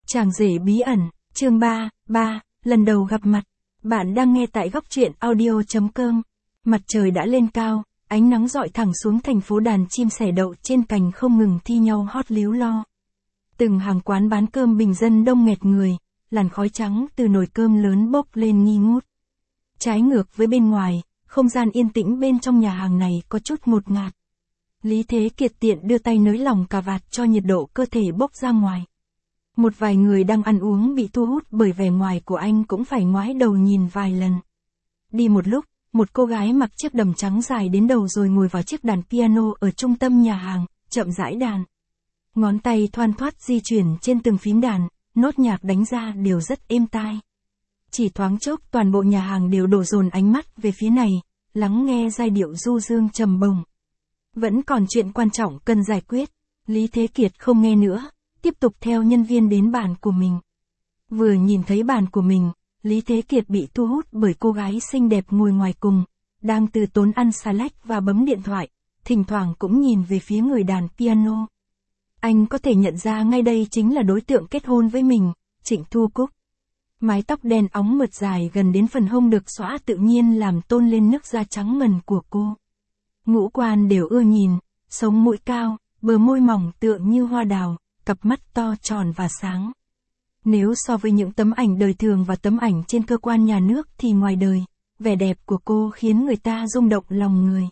Chàng rể bí ẩn, chương 3, lần đầu gặp mặt. Bạn đang nghe tại góc truyện audio.com. Mặt trời đã lên cao, ánh nắng rọi thẳng xuống thành phố, đàn chim sẻ đậu trên cành không ngừng thi nhau hót líu lo. Từng hàng quán bán cơm bình dân đông nghẹt người, làn khói trắng từ nồi cơm lớn bốc lên nghi ngút. Trái ngược với bên ngoài, không gian yên tĩnh bên trong nhà hàng này có chút ngột ngạt. Lý Thế Kiệt tiện đưa tay nới lỏng cà vạt cho nhiệt độ cơ thể bốc ra ngoài. Một vài người đang ăn uống bị thu hút bởi vẻ ngoài của anh cũng phải ngoái đầu nhìn vài lần. Đi một lúc, một cô gái mặc chiếc đầm trắng dài đến đầu rồi ngồi vào chiếc đàn piano ở trung tâm nhà hàng, chậm rãi đàn. Ngón tay thoăn thoắt di chuyển trên từng phím đàn, nốt nhạc đánh ra đều rất êm tai. Chỉ thoáng chốc toàn bộ nhà hàng đều đổ dồn ánh mắt về phía này, lắng nghe giai điệu du dương trầm bổng. Vẫn còn chuyện quan trọng cần giải quyết, Lý Thế Kiệt không nghe nữa, tiếp tục theo nhân viên đến bàn của mình. Vừa nhìn thấy bàn của mình, Lý Thế Kiệt bị thu hút bởi cô gái xinh đẹp ngồi ngoài cùng, đang từ tốn ăn xà lách và bấm điện thoại, thỉnh thoảng cũng nhìn về phía người đàn piano. Anh có thể nhận ra ngay đây chính là đối tượng kết hôn với mình, Trịnh Thu Cúc. Mái tóc đen óng mượt dài gần đến phần hông được xõa tự nhiên làm tôn lên nước da trắng ngần của cô. Ngũ quan đều ưa nhìn, sống mũi cao, bờ môi mỏng tựa như hoa đào, cặp mắt to tròn và sáng. Nếu so với những tấm ảnh đời thường và tấm ảnh trên cơ quan nhà nước thì ngoài đời, vẻ đẹp của cô khiến người ta rung động lòng người.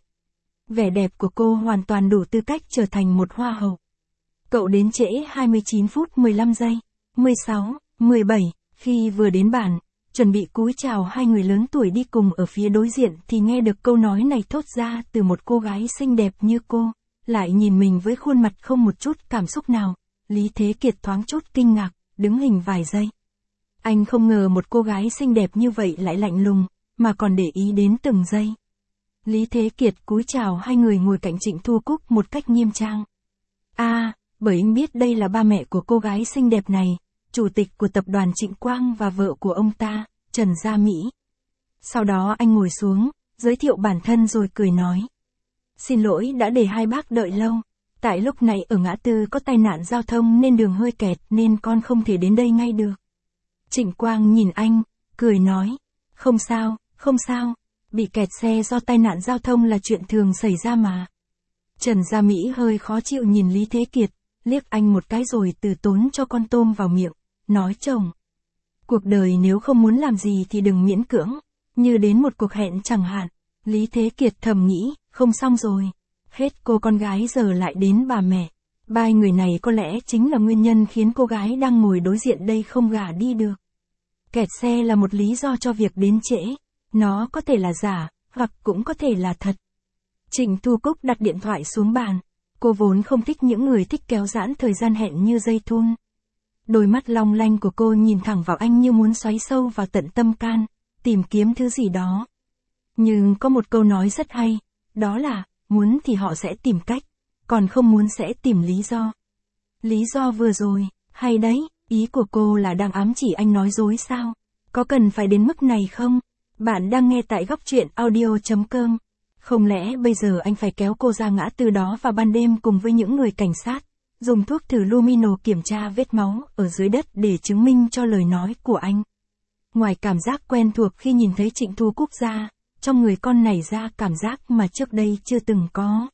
Vẻ đẹp của cô hoàn toàn đủ tư cách trở thành một hoa hậu. Cậu đến trễ 29 phút 15 giây, 16, 17, khi vừa đến bàn, chuẩn bị cúi chào hai người lớn tuổi đi cùng ở phía đối diện thì nghe được câu nói này thốt ra từ một cô gái xinh đẹp như cô, lại nhìn mình với khuôn mặt không một chút cảm xúc nào. Lý Thế Kiệt thoáng chút kinh ngạc, đứng hình vài giây. Anh không ngờ một cô gái xinh đẹp như vậy lại lạnh lùng, mà còn để ý đến từng giây. Lý Thế Kiệt cúi chào hai người ngồi cạnh Trịnh Thu Cúc một cách nghiêm trang. Bởi anh biết đây là ba mẹ của cô gái xinh đẹp này, chủ tịch của tập đoàn Trịnh Quang và vợ của ông ta, Trần Gia Mỹ. Sau đó anh ngồi xuống, giới thiệu bản thân rồi cười nói. Xin lỗi đã để hai bác đợi lâu. Tại lúc này ở ngã tư có tai nạn giao thông nên đường hơi kẹt nên con không thể đến đây ngay được. Trịnh Quang nhìn anh, cười nói. Không sao, không sao. Bị kẹt xe do tai nạn giao thông là chuyện thường xảy ra mà. Trần Gia Mỹ hơi khó chịu nhìn Lý Thế Kiệt, liếc anh một cái rồi từ tốn cho con tôm vào miệng, nói chồng. Cuộc đời nếu không muốn làm gì thì đừng miễn cưỡng, như đến một cuộc hẹn chẳng hạn. Lý Thế Kiệt thầm nghĩ, không xong rồi. Hết cô con gái giờ lại đến bà mẹ. Ba người này có lẽ chính là nguyên nhân khiến cô gái đang ngồi đối diện đây không gả đi được. Kẹt xe là một lý do cho việc đến trễ. Nó có thể là giả, hoặc cũng có thể là thật. Trịnh Thu Cúc đặt điện thoại xuống bàn. Cô vốn không thích những người thích kéo giãn thời gian hẹn như dây thun. Đôi mắt long lanh của cô nhìn thẳng vào anh như muốn xoáy sâu vào tận tâm can, tìm kiếm thứ gì đó. Nhưng có một câu nói rất hay, đó là, muốn thì họ sẽ tìm cách, còn không muốn sẽ tìm lý do. Lý do vừa rồi, hay đấy, ý của cô là đang ám chỉ anh nói dối sao? Có cần phải đến mức này không? Bạn đang nghe tại góc truyện audio.com. Không lẽ bây giờ anh phải kéo cô ra ngã tư đó vào ban đêm cùng với những người cảnh sát, dùng thuốc thử lumino kiểm tra vết máu ở dưới đất để chứng minh cho lời nói của anh? Ngoài cảm giác quen thuộc khi nhìn thấy Trịnh Thu Cúc ra, trong người con nảy ra cảm giác mà trước đây chưa từng có.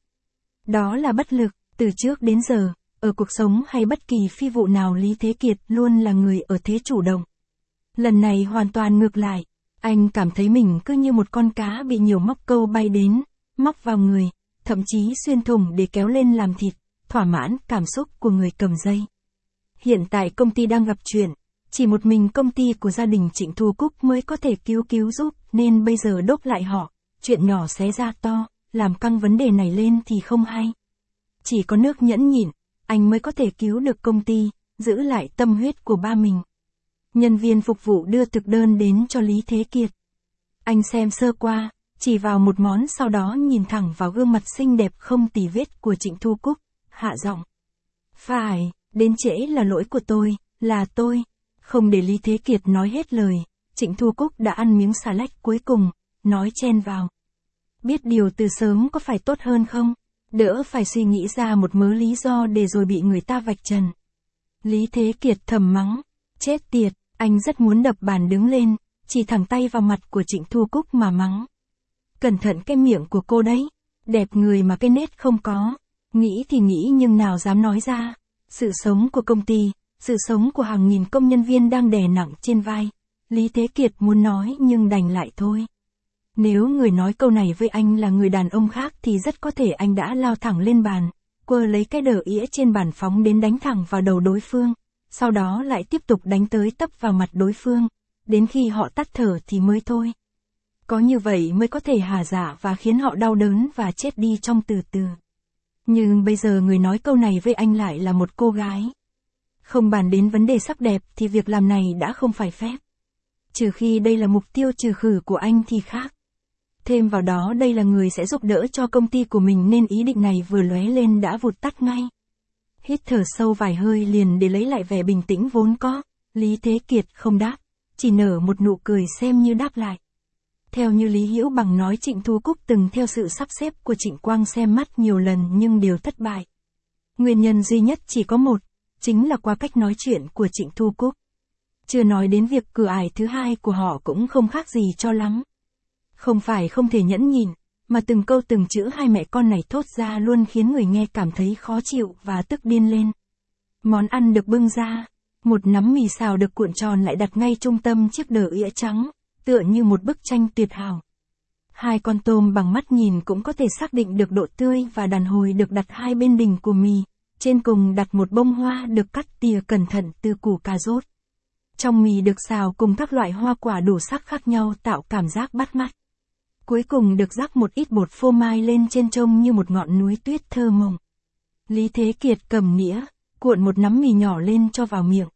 Đó là bất lực, từ trước đến giờ, ở cuộc sống hay bất kỳ phi vụ nào Lý Thế Kiệt luôn là người ở thế chủ động. Lần này hoàn toàn ngược lại, anh cảm thấy mình cứ như một con cá bị nhiều móc câu bay đến, móc vào người, thậm chí xuyên thủng để kéo lên làm thịt, thỏa mãn cảm xúc của người cầm dây. Hiện tại công ty đang gặp chuyện. Chỉ một mình công ty của gia đình Trịnh Thu Cúc mới có thể cứu giúp, nên bây giờ đốt lại họ, chuyện nhỏ xé ra to, làm căng vấn đề này lên thì không hay. Chỉ có nước nhẫn nhịn, anh mới có thể cứu được công ty, giữ lại tâm huyết của ba mình. Nhân viên phục vụ đưa thực đơn đến cho Lý Thế Kiệt. Anh xem sơ qua, chỉ vào một món sau đó nhìn thẳng vào gương mặt xinh đẹp không tì vết của Trịnh Thu Cúc, hạ giọng. Phải, đến trễ là lỗi của tôi, là tôi. Không để Lý Thế Kiệt nói hết lời, Trịnh Thu Cúc đã ăn miếng xà lách cuối cùng, nói chen vào. Biết điều từ sớm có phải tốt hơn không? Đỡ phải suy nghĩ ra một mớ lý do để rồi bị người ta vạch trần. Lý Thế Kiệt thầm mắng, Chết tiệt, anh rất muốn đập bàn đứng lên, chỉ thẳng tay vào mặt của Trịnh Thu Cúc mà mắng. Cẩn thận cái miệng của cô đấy, đẹp người mà cái nết không có. Nghĩ thì nghĩ nhưng nào dám nói ra. Sự sống của công ty, sự sống của hàng nghìn công nhân viên đang đè nặng trên vai. Lý Thế Kiệt muốn nói nhưng đành lại thôi. Nếu người nói câu này với anh là người đàn ông khác thì rất có thể anh đã lao thẳng lên bàn, quơ lấy cái đờ ĩa trên bàn phóng đến đánh thẳng vào đầu đối phương, sau đó lại tiếp tục đánh tới tấp vào mặt đối phương, đến khi họ tắt thở thì mới thôi. Có như vậy mới có thể hà dạ và khiến họ đau đớn và chết đi trong từ từ. Nhưng bây giờ người nói câu này với anh lại là một cô gái. Không bàn đến vấn đề sắc đẹp thì việc làm này đã không phải phép. Trừ khi đây là mục tiêu trừ khử của anh thì khác. Thêm vào đó đây là người sẽ giúp đỡ cho công ty của mình nên ý định này vừa lóe lên đã vụt tắt ngay. Hít thở sâu vài hơi liền để lấy lại vẻ bình tĩnh vốn có, Lý Thế Kiệt không đáp, chỉ nở một nụ cười xem như đáp lại. Theo như Lý Hữu Bằng nói Trịnh Thu Cúc từng theo sự sắp xếp của Trịnh Quang xem mắt nhiều lần nhưng đều thất bại. Nguyên nhân duy nhất chỉ có một, chính là qua cách nói chuyện của Trịnh Thu Cúc. Chưa nói đến việc cửa ải thứ hai của họ cũng không khác gì cho lắm. Không phải không thể nhẫn nhịn, mà từng câu từng chữ hai mẹ con này thốt ra luôn khiến người nghe cảm thấy khó chịu và tức điên lên. Món ăn được bưng ra, một nắm mì xào được cuộn tròn lại đặt ngay trung tâm chiếc đờ ĩa trắng, tựa như một bức tranh tuyệt hảo. Hai con tôm bằng mắt nhìn cũng có thể xác định được độ tươi và đàn hồi được đặt hai bên đỉnh của mì, trên cùng đặt một bông hoa được cắt tỉa cẩn thận từ củ cà rốt. Trong mì được xào cùng các loại hoa quả đủ sắc khác nhau tạo cảm giác bắt mắt. Cuối cùng được rắc một ít bột phô mai lên trên trông như một ngọn núi tuyết thơ mộng. Lý Thế Kiệt cầm nĩa, cuộn một nắm mì nhỏ lên cho vào miệng.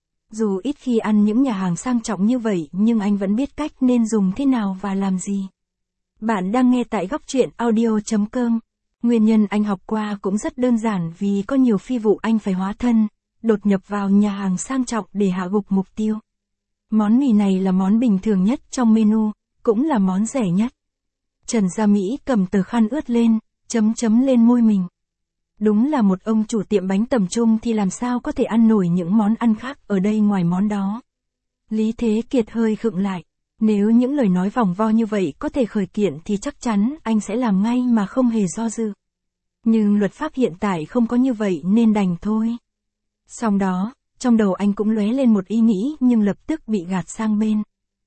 Dù ít khi ăn những nhà hàng sang trọng như vậy nhưng anh vẫn biết cách nên dùng thế nào và làm gì. Bạn đang nghe tại Góc Truyện Audio.com. Nguyên nhân anh học qua cũng rất đơn giản vì có nhiều phi vụ anh phải hóa thân, đột nhập vào nhà hàng sang trọng để hạ gục mục tiêu. Món mì này là món bình thường nhất trong menu, cũng là món rẻ nhất. Trần Gia Mỹ cầm tờ khăn ướt lên, chấm lên môi mình. Đúng là một ông chủ tiệm bánh tầm trung thì làm sao có thể ăn nổi những món ăn khác ở đây ngoài món đó. Lý Thế Kiệt hơi khựng lại. Nếu những lời nói vòng vo như vậy có thể khởi kiện thì chắc chắn anh sẽ làm ngay mà không hề do dự. Nhưng luật pháp hiện tại không có như vậy nên đành thôi. Xong đó, trong đầu anh cũng lóe lên một ý nghĩ nhưng lập tức bị gạt sang bên.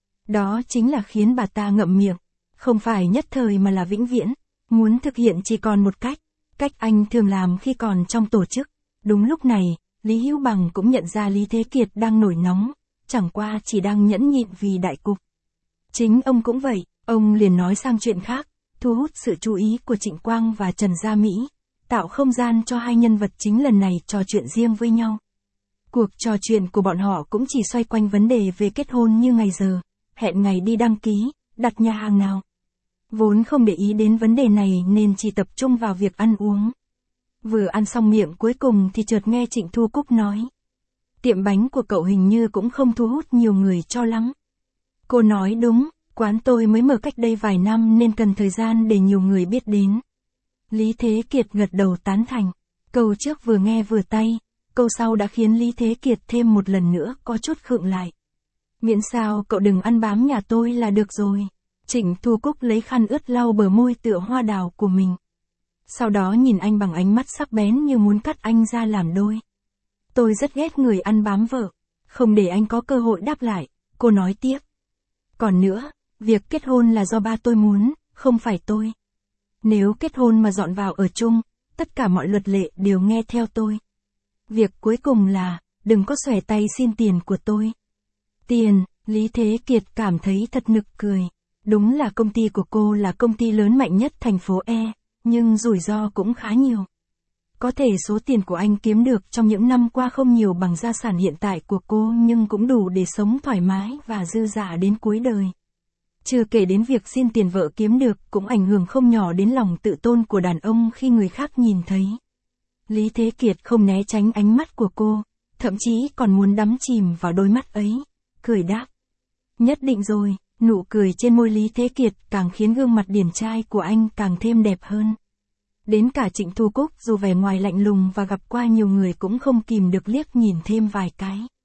Đó chính là khiến bà ta ngậm miệng. Không phải nhất thời mà là vĩnh viễn. Muốn thực hiện chỉ còn một cách. Cách anh thường làm khi còn trong tổ chức. Đúng lúc này, Lý Hữu Bằng cũng nhận ra Lý Thế Kiệt đang nổi nóng. Chẳng qua chỉ đang nhẫn nhịn vì đại cục. Chính ông cũng vậy, ông liền nói sang chuyện khác, thu hút sự chú ý của Trịnh Quang và Trần Gia Mỹ, tạo không gian cho hai nhân vật chính lần này trò chuyện riêng với nhau. Cuộc trò chuyện của bọn họ cũng chỉ xoay quanh vấn đề về kết hôn như ngày giờ, hẹn ngày đi đăng ký, đặt nhà hàng nào. Vốn không để ý đến vấn đề này nên chỉ tập trung vào việc ăn uống. Vừa ăn xong miệng cuối cùng thì chợt nghe Trịnh Thu Cúc nói. Tiệm bánh của cậu hình như cũng không thu hút nhiều người cho lắm. Cô nói đúng, quán tôi mới mở cách đây vài năm nên cần thời gian để nhiều người biết đến. Lý Thế Kiệt gật đầu tán thành. Câu trước vừa nghe vừa tay, câu sau đã khiến Lý Thế Kiệt thêm một lần nữa có chút khựng lại. Miễn sao cậu đừng ăn bám nhà tôi là được rồi. Trịnh Thu Cúc lấy khăn ướt lau bờ môi tựa hoa đào của mình. Sau đó nhìn anh bằng ánh mắt sắc bén như muốn cắt anh ra làm đôi. Tôi rất ghét người ăn bám vợ. Không để anh có cơ hội đáp lại, cô nói tiếp. Còn nữa, việc kết hôn là do ba tôi muốn, không phải tôi. Nếu kết hôn mà dọn vào ở chung, tất cả mọi luật lệ đều nghe theo tôi. Việc cuối cùng là, đừng có xòe tay xin tiền của tôi. Tiền, Lý Thế Kiệt cảm thấy thật nực cười. Đúng là công ty của cô là công ty lớn mạnh nhất thành phố E, nhưng rủi ro cũng khá nhiều. Có thể số tiền của anh kiếm được trong những năm qua không nhiều bằng gia sản hiện tại của cô nhưng cũng đủ để sống thoải mái và dư dả đến cuối đời. Chưa kể đến việc xin tiền vợ kiếm được cũng ảnh hưởng không nhỏ đến lòng tự tôn của đàn ông khi người khác nhìn thấy. Lý Thế Kiệt không né tránh ánh mắt của cô, thậm chí còn muốn đắm chìm vào đôi mắt ấy, cười đáp. Nhất định rồi, nụ cười trên môi Lý Thế Kiệt càng khiến gương mặt điển trai của anh càng thêm đẹp hơn. Đến cả Trịnh Thu Cúc dù vẻ ngoài lạnh lùng và gặp qua nhiều người cũng không kìm được liếc nhìn thêm vài cái.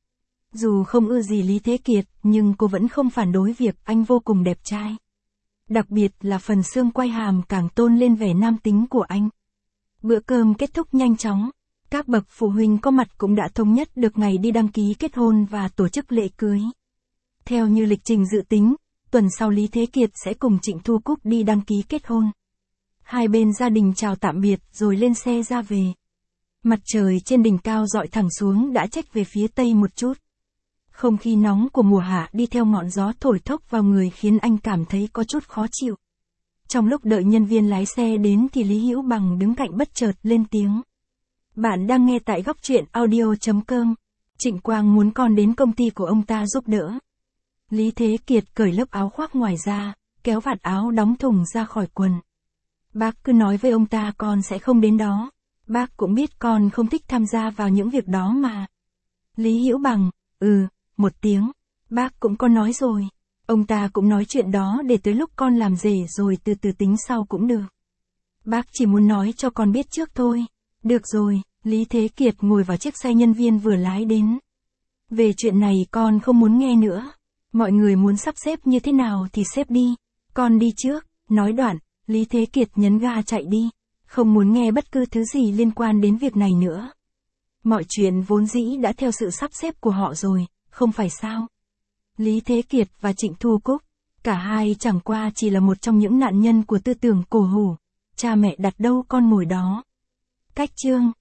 Dù không ưa gì Lý Thế Kiệt, nhưng cô vẫn không phản đối việc anh vô cùng đẹp trai. Đặc biệt là phần xương quai hàm càng tôn lên vẻ nam tính của anh. Bữa cơm kết thúc nhanh chóng. Các bậc phụ huynh có mặt cũng đã thống nhất được ngày đi đăng ký kết hôn và tổ chức lễ cưới. Theo như lịch trình dự tính, tuần sau Lý Thế Kiệt sẽ cùng Trịnh Thu Cúc đi đăng ký kết hôn. Hai bên gia đình chào tạm biệt rồi lên xe ra về. Mặt trời trên đỉnh cao rọi thẳng xuống đã chếch về phía tây một chút. Không khí nóng của mùa hạ đi theo ngọn gió thổi thốc vào người khiến anh cảm thấy có chút khó chịu. Trong lúc đợi nhân viên lái xe đến thì Lý Hữu Bằng đứng cạnh bất chợt lên tiếng. Bạn đang nghe tại góc truyện audio.com. Trịnh Quang muốn con đến công ty của ông ta giúp đỡ. Lý Thế Kiệt cởi lớp áo khoác ngoài ra, kéo vạt áo đóng thùng ra khỏi quần. Bác cứ nói với ông ta con sẽ không đến đó. Bác cũng biết con không thích tham gia vào những việc đó mà. Lý Hữu Bằng, một tiếng. Bác cũng có nói rồi. Ông ta cũng nói chuyện đó để tới lúc con làm rể rồi từ từ tính sau cũng được. Bác chỉ muốn nói cho con biết trước thôi. Được rồi, Lý Thế Kiệt ngồi vào chiếc xe nhân viên vừa lái đến. Về chuyện này con không muốn nghe nữa. Mọi người muốn sắp xếp như thế nào thì xếp đi. Con đi trước. Nói đoạn, Lý Thế Kiệt nhấn ga chạy đi. Không muốn nghe bất cứ thứ gì liên quan đến việc này nữa. Mọi chuyện vốn dĩ đã theo sự sắp xếp của họ rồi, không phải sao? Lý Thế Kiệt và Trịnh Thu Cúc, cả hai chẳng qua chỉ là một trong những nạn nhân của tư tưởng cổ hủ. Cha mẹ đặt đâu con ngồi đó. Cách chương